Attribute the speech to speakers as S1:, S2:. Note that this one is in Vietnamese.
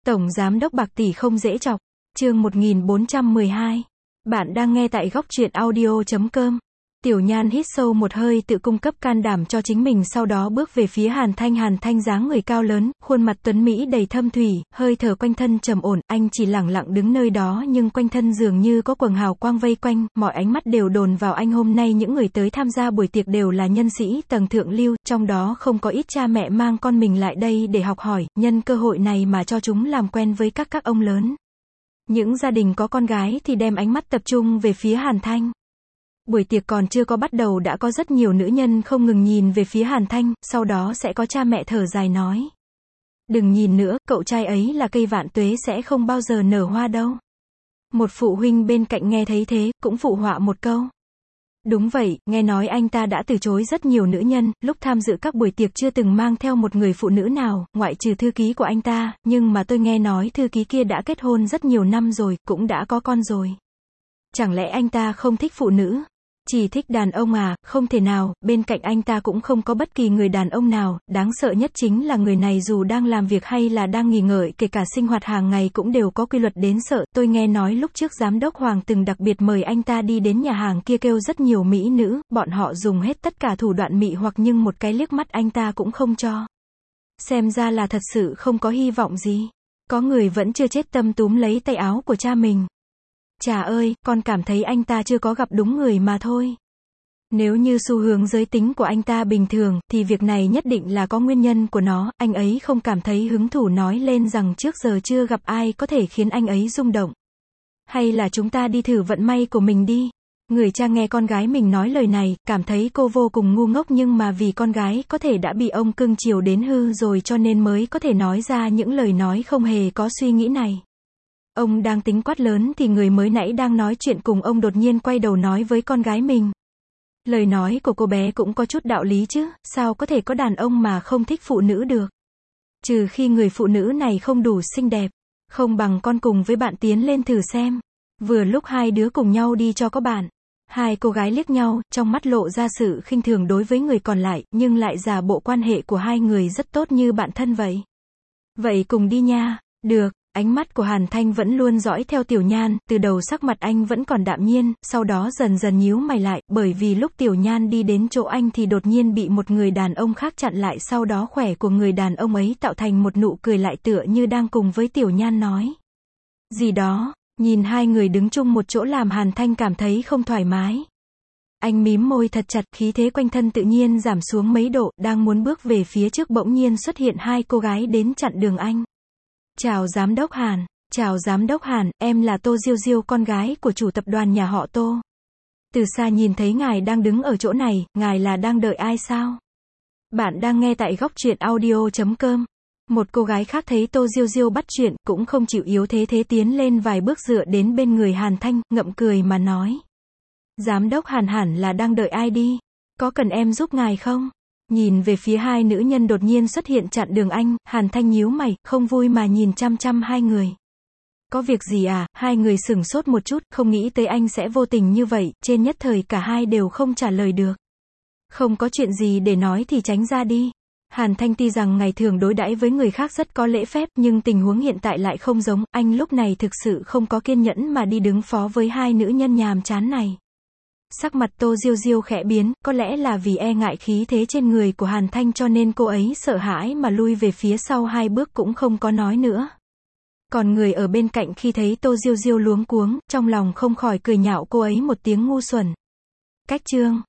S1: Tổng giám đốc bạc tỷ không dễ chọc. Chương 1412. Bạn đang nghe tại góc truyện audio.com. Tiểu Nhan hít sâu một hơi tự cung cấp can đảm cho chính mình, sau đó bước về phía Hàn Thanh. Hàn Thanh dáng người cao lớn, khuôn mặt tuấn mỹ đầy thâm thủy, hơi thở quanh thân trầm ổn, anh chỉ lẳng lặng đứng nơi đó nhưng quanh thân dường như có quầng hào quang vây quanh, mọi ánh mắt đều đồn vào anh. Hôm nay những người tới tham gia buổi tiệc đều là nhân sĩ tầng thượng lưu, trong đó không có ít cha mẹ mang con mình lại đây để học hỏi, nhân cơ hội này mà cho chúng làm quen với các ông lớn. Những gia đình có con gái thì đem ánh mắt tập trung về phía Hàn Thanh. Buổi tiệc còn chưa có bắt đầu đã có rất nhiều nữ nhân không ngừng nhìn về phía Hàn Thanh, sau đó sẽ có cha mẹ thở dài nói: đừng nhìn nữa, cậu trai ấy là cây vạn tuế sẽ không bao giờ nở hoa đâu. Một phụ huynh bên cạnh nghe thấy thế, cũng phụ họa một câu: đúng vậy, nghe nói anh ta đã từ chối rất nhiều nữ nhân, lúc tham dự các buổi tiệc chưa từng mang theo một người phụ nữ nào, ngoại trừ thư ký của anh ta, nhưng mà tôi nghe nói thư ký kia đã kết hôn rất nhiều năm rồi, cũng đã có con rồi. Chẳng lẽ anh ta không thích phụ nữ? Chỉ thích đàn ông à? Không thể nào, bên cạnh anh ta cũng không có bất kỳ người đàn ông nào, đáng sợ nhất chính là người này dù đang làm việc hay là đang nghỉ ngơi, kể cả sinh hoạt hàng ngày cũng đều có quy luật đến sợ. Tôi nghe nói lúc trước giám đốc Hoàng từng đặc biệt mời anh ta đi đến nhà hàng kia kêu rất nhiều mỹ nữ, bọn họ dùng hết tất cả thủ đoạn mị hoặc nhưng một cái liếc mắt anh ta cũng không cho. Xem ra là thật sự không có hy vọng gì. Có người vẫn chưa chết tâm túm lấy tay áo của cha mình. Chà ơi, con cảm thấy anh ta chưa có gặp đúng người mà thôi. Nếu như xu hướng giới tính của anh ta bình thường, thì việc này nhất định là có nguyên nhân của nó. Anh ấy không cảm thấy hứng thú nói lên rằng trước giờ chưa gặp ai có thể khiến anh ấy rung động. Hay là chúng ta đi thử vận may của mình đi. Người cha nghe con gái mình nói lời này, cảm thấy cô vô cùng ngu ngốc, nhưng mà vì con gái có thể đã bị ông cưng chiều đến hư rồi cho nên mới có thể nói ra những lời nói không hề có suy nghĩ này. Ông đang tính quát lớn thì người mới nãy đang nói chuyện cùng ông đột nhiên quay đầu nói với con gái mình: lời nói của cô bé cũng có chút đạo lý chứ, sao có thể có đàn ông mà không thích phụ nữ được? Trừ khi người phụ nữ này không đủ xinh đẹp, không bằng con cùng với bạn tiến lên thử xem. Vừa lúc hai đứa cùng nhau đi cho có bạn. Hai cô gái liếc nhau, trong mắt lộ ra sự khinh thường đối với người còn lại, nhưng lại giả bộ quan hệ của hai người rất tốt như bạn thân vậy. Vậy cùng đi nha. Được. Ánh mắt của Hàn Thanh vẫn luôn dõi theo Tiểu Nhan, từ đầu sắc mặt anh vẫn còn đạm nhiên, sau đó dần dần nhíu mày lại, bởi vì lúc Tiểu Nhan đi đến chỗ anh thì đột nhiên bị một người đàn ông khác chặn lại, sau đó khỏe của người đàn ông ấy tạo thành một nụ cười lại tựa như đang cùng với Tiểu Nhan nói gì đó. Nhìn hai người đứng chung một chỗ làm Hàn Thanh cảm thấy không thoải mái. Anh mím môi thật chặt, khí thế quanh thân tự nhiên giảm xuống mấy độ, đang muốn bước về phía trước bỗng nhiên xuất hiện hai cô gái đến chặn đường anh. Chào giám đốc Hàn. Chào giám đốc Hàn, em là Tô Diêu Diêu, con gái của chủ tập đoàn nhà họ Tô. Từ xa nhìn thấy ngài đang đứng ở chỗ này, ngài là đang đợi ai sao? Bạn đang nghe tại góc truyện audio.com. Một cô gái khác thấy Tô Diêu Diêu bắt chuyện, cũng không chịu yếu thế tiến lên vài bước dựa đến bên người Hàn Thanh, ngậm cười mà nói: giám đốc Hàn hẳn là đang đợi ai đi? Có cần em giúp ngài không? Nhìn về phía hai nữ nhân đột nhiên xuất hiện chặn đường anh, Hàn Thanh nhíu mày, không vui mà nhìn chăm chăm hai người. Có việc gì à? Hai người sửng sốt một chút, không nghĩ tới anh sẽ vô tình như vậy, trên nhất thời cả hai đều không trả lời được. Không có chuyện gì để nói thì tránh ra đi. Hàn Thanh tuy rằng ngày thường đối đãi với người khác rất có lễ phép, nhưng tình huống hiện tại lại không giống, anh lúc này thực sự không có kiên nhẫn mà đi đứng phó với hai nữ nhân nhàm chán này. Sắc mặt Tô Diêu Diêu khẽ biến, có lẽ là vì e ngại khí thế trên người của Hàn Thanh cho nên cô ấy sợ hãi mà lui về phía sau hai bước cũng không có nói nữa. Còn người ở bên cạnh khi thấy Tô Diêu Diêu luống cuống, trong lòng không khỏi cười nhạo cô ấy một tiếng ngu xuẩn. Cách chương